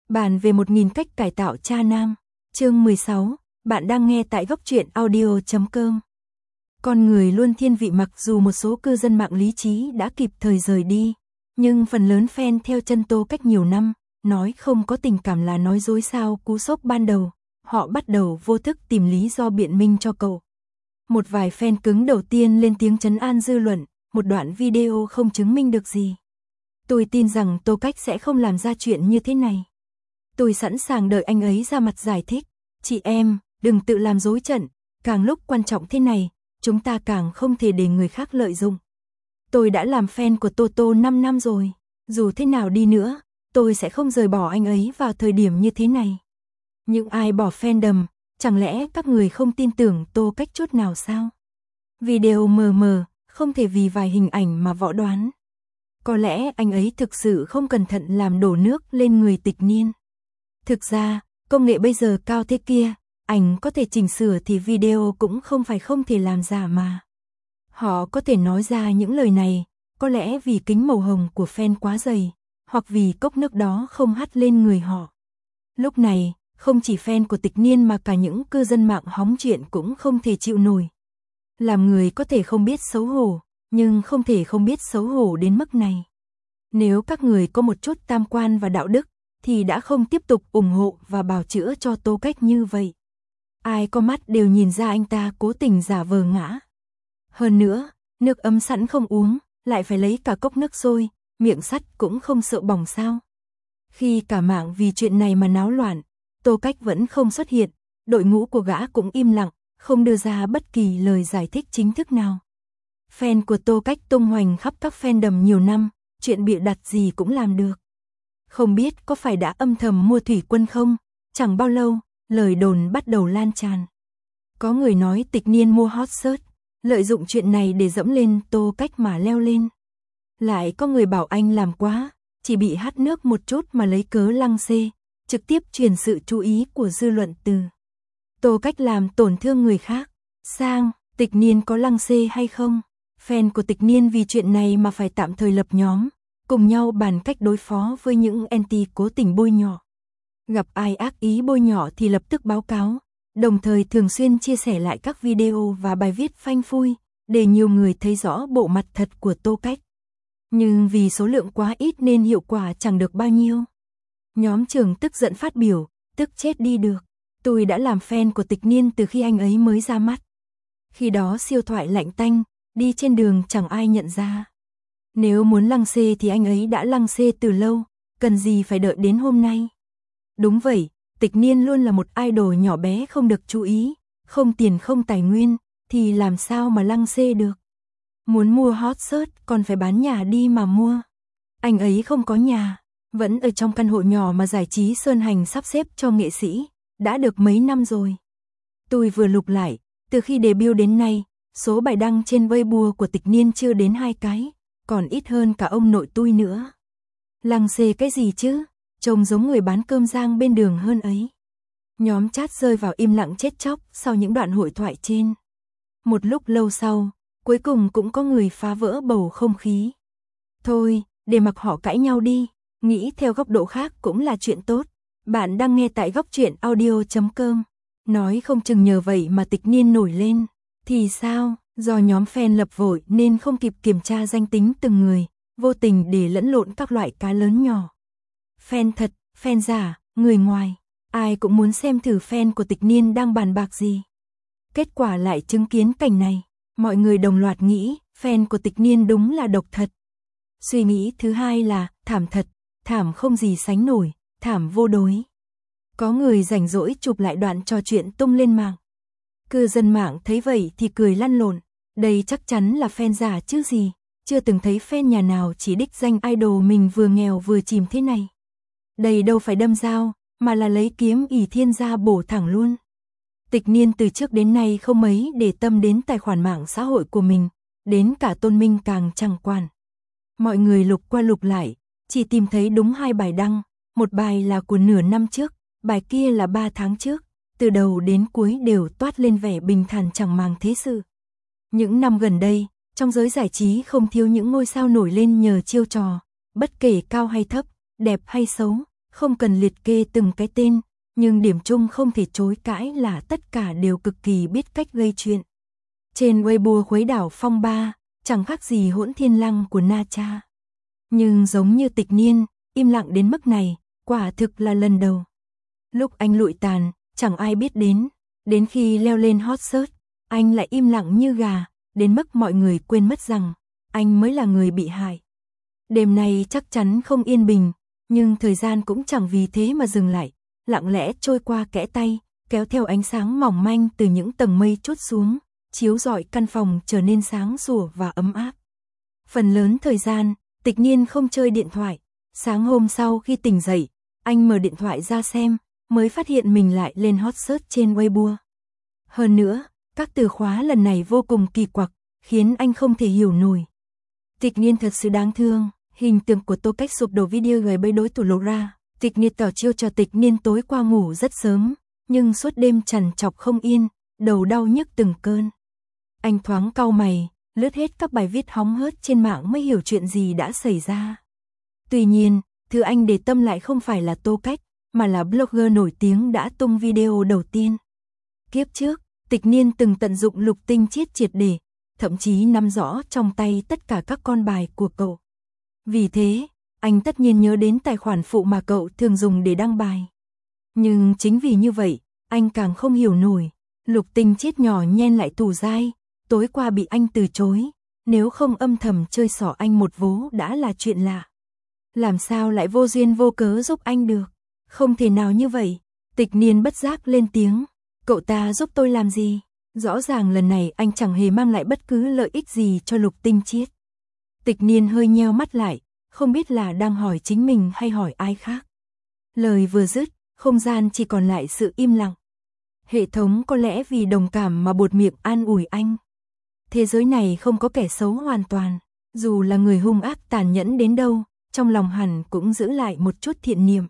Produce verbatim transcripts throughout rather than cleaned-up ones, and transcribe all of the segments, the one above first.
Bàn về một nghìn cách cải tạo cha nam. Chương mười sáu, bạn đang nghe tại góc truyện audio chấm com. Con người luôn thiên vị, mặc dù một số cư dân mạng lý trí đã kịp thời rời đi, nhưng phần lớn fan theo chân Tô Cách nhiều năm, nói không có tình cảm là nói dối sao. Cú sốc ban đầu, họ bắt đầu vô thức tìm lý do biện minh cho cậu. Một vài fan cứng đầu tiên lên tiếng trấn an dư luận, một đoạn video không chứng minh được gì. Tôi tin rằng Tô Cách sẽ không làm ra chuyện như thế này. Tôi sẵn sàng đợi anh ấy ra mặt giải thích. Chị em, đừng tự làm dối trận, càng lúc quan trọng thế này, chúng ta càng không thể để người khác lợi dụng. Tôi đã làm fan của Toto năm năm rồi, dù thế nào đi nữa, tôi sẽ không rời bỏ anh ấy vào thời điểm như thế này. Những ai bỏ fandom, chẳng lẽ các người không tin tưởng Tô Cách chút nào sao? Video mờ mờ, không thể vì vài hình ảnh mà võ đoán. Có lẽ anh ấy thực sự không cẩn thận làm đổ nước lên người Tịch Niên. Thực ra, công nghệ bây giờ cao thế kia, ảnh có thể chỉnh sửa thì video cũng không phải không thể làm giả mà. Họ có thể nói ra những lời này, có lẽ vì kính màu hồng của fan quá dày, hoặc vì cốc nước đó không hắt lên người họ. Lúc này, không chỉ fan của Tịch Niên mà cả những cư dân mạng hóng chuyện cũng không thể chịu nổi. Làm người có thể không biết xấu hổ, nhưng không thể không biết xấu hổ đến mức này. Nếu các người có một chút tam quan và đạo đức, thì đã không tiếp tục ủng hộ và bào chữa cho Tô Cách như vậy. Ai có mắt đều nhìn ra anh ta cố tình giả vờ ngã. Hơn nữa, nước ấm sẵn không uống, lại phải lấy cả cốc nước sôi, miệng sắt cũng không sợ bỏng sao. Khi cả mạng vì chuyện này mà náo loạn, Tô Cách vẫn không xuất hiện, đội ngũ của gã cũng im lặng, không đưa ra bất kỳ lời giải thích chính thức nào. Fan của Tô Cách tung hoành khắp các fandom nhiều năm, chuyện bịa đặt gì cũng làm được. Không biết có phải đã âm thầm mua thủy quân không? Chẳng bao lâu, lời đồn bắt đầu lan tràn. Có người nói Tịch Niên mua hot search, lợi dụng chuyện này để dẫm lên Tô Cách mà leo lên. Lại có người bảo anh làm quá, chỉ bị hắt nước một chút mà lấy cớ lăng xê, trực tiếp truyền sự chú ý của dư luận từ Tô Cách làm tổn thương người khác sang Tịch Niên có lăng xê hay không. Fan của Tịch Niên vì chuyện này mà phải tạm thời lập nhóm, cùng nhau bàn cách đối phó với những anti cố tình bôi nhọ. Gặp ai ác ý bôi nhọ thì lập tức báo cáo, đồng thời thường xuyên chia sẻ lại các video và bài viết phanh phui, để nhiều người thấy rõ bộ mặt thật của Tô Cách. Nhưng vì số lượng quá ít nên hiệu quả chẳng được bao nhiêu. Nhóm trưởng tức giận phát biểu, tức chết đi được. Tôi đã làm fan của Tịch Niên từ khi anh ấy mới ra mắt. Khi đó siêu thoại lạnh tanh, đi trên đường chẳng ai nhận ra. Nếu muốn lăng xê thì anh ấy đã lăng xê từ lâu, cần gì phải đợi đến hôm nay. Đúng vậy, Tịch Niên luôn là một idol nhỏ bé không được chú ý, không tiền không tài nguyên, thì làm sao mà lăng xê được. Muốn mua hot search còn phải bán nhà đi mà mua. Anh ấy không có nhà, vẫn ở trong căn hộ nhỏ mà giải trí Sơn Hành sắp xếp cho nghệ sĩ, đã được mấy năm rồi. Tôi vừa lục lại, từ khi debut đến nay, số bài đăng trên Weibo của Tịch Niên chưa đến hai cái, còn ít hơn cả ông nội tôi nữa. Lăng xê cái gì chứ, trông giống người bán cơm rang bên đường hơn ấy. Nhóm chat rơi vào im lặng chết chóc sau những đoạn hội thoại trên. Một lúc lâu sau, cuối cùng cũng có người phá vỡ bầu không khí. Thôi, để mặc họ cãi nhau đi, nghĩ theo góc độ khác cũng là chuyện tốt. Bạn đang nghe tại góc truyện audio chấm com. Nói không chừng nhờ vậy mà Tịch Niên nổi lên. Thì sao, do nhóm fan lập vội nên không kịp kiểm tra danh tính từng người, vô tình để lẫn lộn các loại cá lớn nhỏ. Fan thật, fan giả, người ngoài, ai cũng muốn xem thử fan của Tịch Niên đang bàn bạc gì. Kết quả lại chứng kiến cảnh này, mọi người đồng loạt nghĩ fan của Tịch Niên đúng là độc thật. Suy nghĩ thứ hai là thảm thật, thảm không gì sánh nổi, thảm vô đối. Có người rảnh rỗi chụp lại đoạn trò chuyện tung lên mạng. Cư dân mạng thấy vậy thì cười lăn lộn, đây chắc chắn là fan giả chứ gì, chưa từng thấy fan nhà nào chỉ đích danh idol mình vừa nghèo vừa chìm thế này. Đây đâu phải đâm dao, mà là lấy kiếm ỷ thiên ra bổ thẳng luôn. Tịch Niên từ trước đến nay không mấy để tâm đến tài khoản mạng xã hội của mình, đến cả Tôn Minh càng chẳng quan. Mọi người lục qua lục lại, chỉ tìm thấy đúng hai bài đăng, một bài là của nửa năm trước, bài kia là ba tháng trước, từ đầu đến cuối đều toát lên vẻ bình thản chẳng màng thế sự. Những năm gần đây, trong giới giải trí không thiếu những ngôi sao nổi lên nhờ chiêu trò, bất kể cao hay thấp, đẹp hay xấu, không cần liệt kê từng cái tên, nhưng điểm chung không thể chối cãi là tất cả đều cực kỳ biết cách gây chuyện. Trên Weibo khuấy đảo phong ba, chẳng khác gì Hỗn Thiên Lăng của Na Cha. Nhưng giống như Tịch Niên, im lặng đến mức này, quả thực là lần đầu. Lúc anh lụi tàn, chẳng ai biết đến, đến khi leo lên hot search, anh lại im lặng như gà, đến mức mọi người quên mất rằng anh mới là người bị hại. Đêm nay chắc chắn không yên bình, nhưng thời gian cũng chẳng vì thế mà dừng lại, lặng lẽ trôi qua kẽ tay, kéo theo ánh sáng mỏng manh từ những tầng mây trút xuống, chiếu rọi căn phòng trở nên sáng sủa và ấm áp. Phần lớn thời gian, Tịch Niên không chơi điện thoại. Sáng hôm sau khi tỉnh dậy, anh mở điện thoại ra xem, mới phát hiện mình lại lên hot search trên Weibo. Hơn nữa, các từ khóa lần này vô cùng kỳ quặc, khiến anh không thể hiểu nổi. Tịch Niên thật sự đáng thương, hình tượng của Tô Cách sụp đổ video gây bấy đối thủ lộ ra. Tịch Niên tỏ chiêu cho Tịch Niên tối qua ngủ rất sớm, nhưng suốt đêm trằn trọc không yên, đầu đau nhức từng cơn. Anh thoáng cau mày, lướt hết các bài viết hóng hớt trên mạng mới hiểu chuyện gì đã xảy ra. Tuy nhiên, thứ anh để tâm lại không phải là Tô Cách, mà là blogger nổi tiếng đã tung video đầu tiên. Kiếp trước, Tịch Niên từng tận dụng Lục Tinh Chiết triệt để, thậm chí nắm rõ trong tay tất cả các con bài của cậu. Vì thế, anh tất nhiên nhớ đến tài khoản phụ mà cậu thường dùng để đăng bài. Nhưng chính vì như vậy, anh càng không hiểu nổi, Lục Tinh Chiết nhỏ nhen lại tù dai, tối qua bị anh từ chối, nếu không âm thầm chơi xỏ anh một vố đã là chuyện lạ. Làm sao lại vô duyên vô cớ giúp anh được? Không thể nào như vậy. Tịch Niên bất giác lên tiếng, cậu ta giúp tôi làm gì? Rõ ràng lần này anh chẳng hề mang lại bất cứ lợi ích gì cho Lục Tinh Chiết. Tịch Niên hơi nheo mắt lại, không biết là đang hỏi chính mình hay hỏi ai khác. Lời vừa dứt, không gian chỉ còn lại sự im lặng. Hệ thống có lẽ vì đồng cảm mà buột miệng an ủi anh. Thế giới này không có kẻ xấu hoàn toàn, dù là người hung ác tàn nhẫn đến đâu, trong lòng hẳn cũng giữ lại một chút thiện niệm.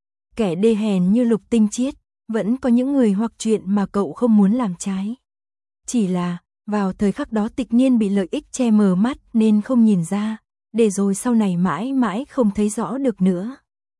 Kẻ đê hèn như Lục Tinh Chiết, vẫn có những người hoặc chuyện mà cậu không muốn làm trái. Chỉ là, vào thời khắc đó Tịch Niên bị lợi ích che mờ mắt nên không nhìn ra, để rồi sau này mãi mãi không thấy rõ được nữa.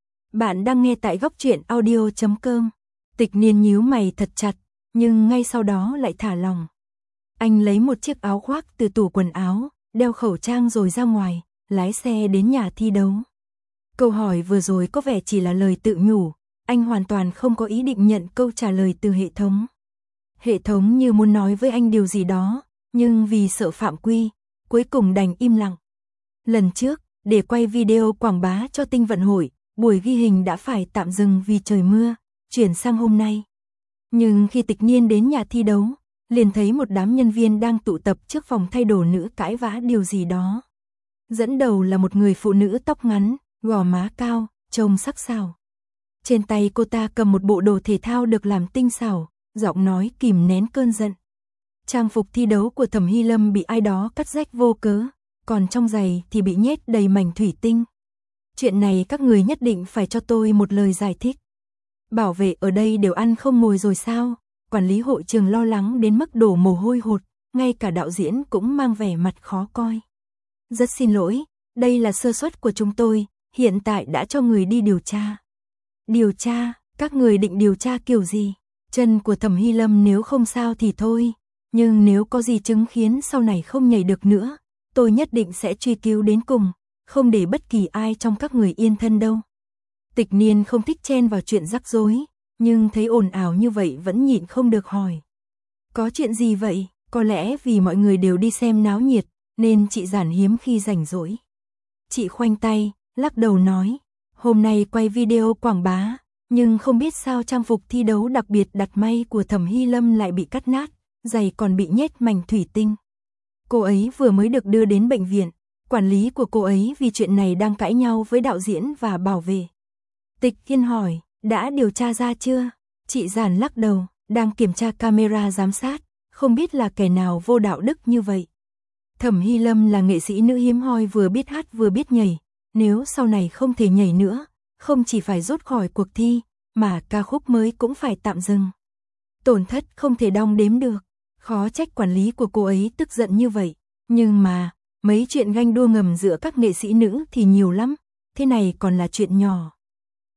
Bạn đang nghe tại góc truyện audio chấm com. Tịch Niên nhíu mày thật chặt, nhưng ngay sau đó lại thả lòng. Anh lấy một chiếc áo khoác từ tủ quần áo, đeo khẩu trang rồi ra ngoài, lái xe đến nhà thi đấu. Câu hỏi vừa rồi có vẻ chỉ là lời tự nhủ, anh hoàn toàn không có ý định nhận câu trả lời từ hệ thống. Hệ thống như muốn nói với anh điều gì đó, nhưng vì sợ phạm quy, cuối cùng đành im lặng. Lần trước, để quay video quảng bá cho Tinh Vận Hội, buổi ghi hình đã phải tạm dừng vì trời mưa, chuyển sang hôm nay. Nhưng khi Tịch Niên đến nhà thi đấu, liền thấy một đám nhân viên đang tụ tập trước phòng thay đồ nữ cãi vã điều gì đó. Dẫn đầu là một người phụ nữ tóc ngắn, gò má cao, trông sắc sảo. Trên tay cô ta cầm một bộ đồ thể thao được làm tinh xảo, giọng nói kìm nén cơn giận. Trang phục thi đấu của Thẩm Hy Lâm bị ai đó cắt rách vô cớ, còn trong giày thì bị nhét đầy mảnh thủy tinh. Chuyện này các người nhất định phải cho tôi một lời giải thích. Bảo vệ ở đây đều ăn không ngồi rồi sao? Quản lý hội trường lo lắng đến mức đổ mồ hôi hột, ngay cả đạo diễn cũng mang vẻ mặt khó coi. Rất xin lỗi, đây là sơ suất của chúng tôi, hiện tại đã cho người đi điều tra. Điều tra, các người định điều tra kiểu gì? Chân của Thẩm Hy Lâm nếu không sao thì thôi, nhưng nếu có gì chứng khiến sau này không nhảy được nữa, tôi nhất định sẽ truy cứu đến cùng, không để bất kỳ ai trong các người yên thân đâu. Tịch Niên không thích chen vào chuyện rắc rối, nhưng thấy ồn ào như vậy vẫn nhịn không được hỏi. Có chuyện gì vậy? Có lẽ vì mọi người đều đi xem náo nhiệt, nên chị Giản hiếm khi rảnh rỗi. Chị khoanh tay, lắc đầu nói, hôm nay quay video quảng bá, nhưng không biết sao trang phục thi đấu đặc biệt đặt may của Thẩm Hy Lâm lại bị cắt nát, giày còn bị nhét mảnh thủy tinh. Cô ấy vừa mới được đưa đến bệnh viện, quản lý của cô ấy vì chuyện này đang cãi nhau với đạo diễn và bảo vệ. Tịch Hiên hỏi, đã điều tra ra chưa? Chị Giản lắc đầu, đang kiểm tra camera giám sát, không biết là kẻ nào vô đạo đức như vậy. Thẩm Hy Lâm là nghệ sĩ nữ hiếm hoi vừa biết hát vừa biết nhảy, nếu sau này không thể nhảy nữa, không chỉ phải rút khỏi cuộc thi, mà ca khúc mới cũng phải tạm dừng. Tổn thất không thể đong đếm được, khó trách quản lý của cô ấy tức giận như vậy, nhưng mà, mấy chuyện ganh đua ngầm giữa các nghệ sĩ nữ thì nhiều lắm, thế này còn là chuyện nhỏ.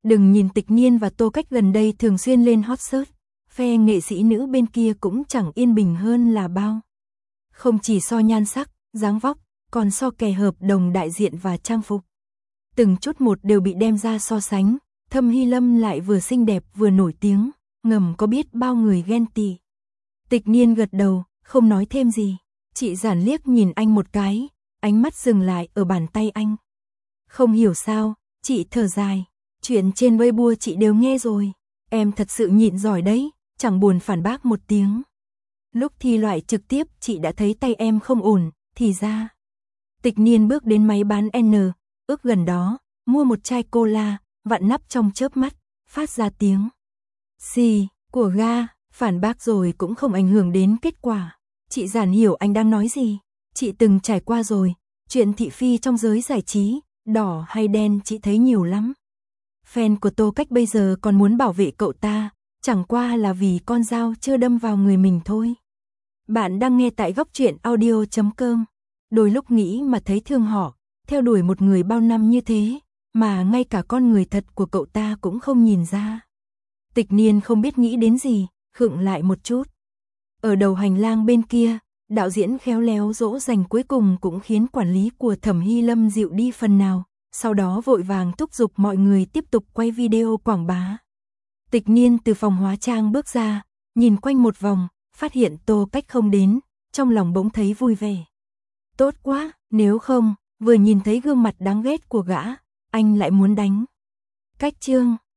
Đừng nhìn Tịch Niên và Tô Cách gần đây thường xuyên lên hot search, phe nghệ sĩ nữ bên kia cũng chẳng yên bình hơn là bao. Không chỉ so nhan sắc, dáng vóc, còn so kè hợp đồng đại diện và trang phục. Từng chút một đều bị đem ra so sánh, Thẩm Hy Lâm lại vừa xinh đẹp vừa nổi tiếng, ngầm có biết bao người ghen tị. Tịch Niên gật đầu, không nói thêm gì. Chị giản liếc nhìn anh một cái, ánh mắt dừng lại ở bàn tay anh. Không hiểu sao, chị thở dài. Chuyện trên Weibo chị đều nghe rồi. Em thật sự nhịn giỏi đấy, chẳng buồn phản bác một tiếng. Lúc thi loại trực tiếp chị đã thấy tay em không ổn, thì ra. Tịch Niên bước đến máy bán N, ước gần đó, mua một chai cola, vặn nắp trong chớp mắt, phát ra tiếng xì của ga, phản bác rồi cũng không ảnh hưởng đến kết quả. Chị giản hiểu anh đang nói gì, chị từng trải qua rồi, chuyện thị phi trong giới giải trí, đỏ hay đen chị thấy nhiều lắm. Fan của Tô Cách bây giờ còn muốn bảo vệ cậu ta, chẳng qua là vì con dao chưa đâm vào người mình thôi. Bạn đang nghe tại góc truyện audio chấm com. Đôi lúc nghĩ mà thấy thương họ, theo đuổi một người bao năm như thế, mà ngay cả con người thật của cậu ta cũng không nhìn ra. Tịch Niên không biết nghĩ đến gì, khựng lại một chút. Ở đầu hành lang bên kia, đạo diễn khéo léo dỗ dành cuối cùng cũng khiến quản lý của Thẩm Hy Lâm dịu đi phần nào, sau đó vội vàng thúc giục mọi người tiếp tục quay video quảng bá. Tịch Niên từ phòng hóa trang bước ra, nhìn quanh một vòng, phát hiện Tô Cách không đến, trong lòng bỗng thấy vui vẻ. Tốt quá, nếu không, vừa nhìn thấy gương mặt đáng ghét của gã, anh lại muốn đánh. Cách chương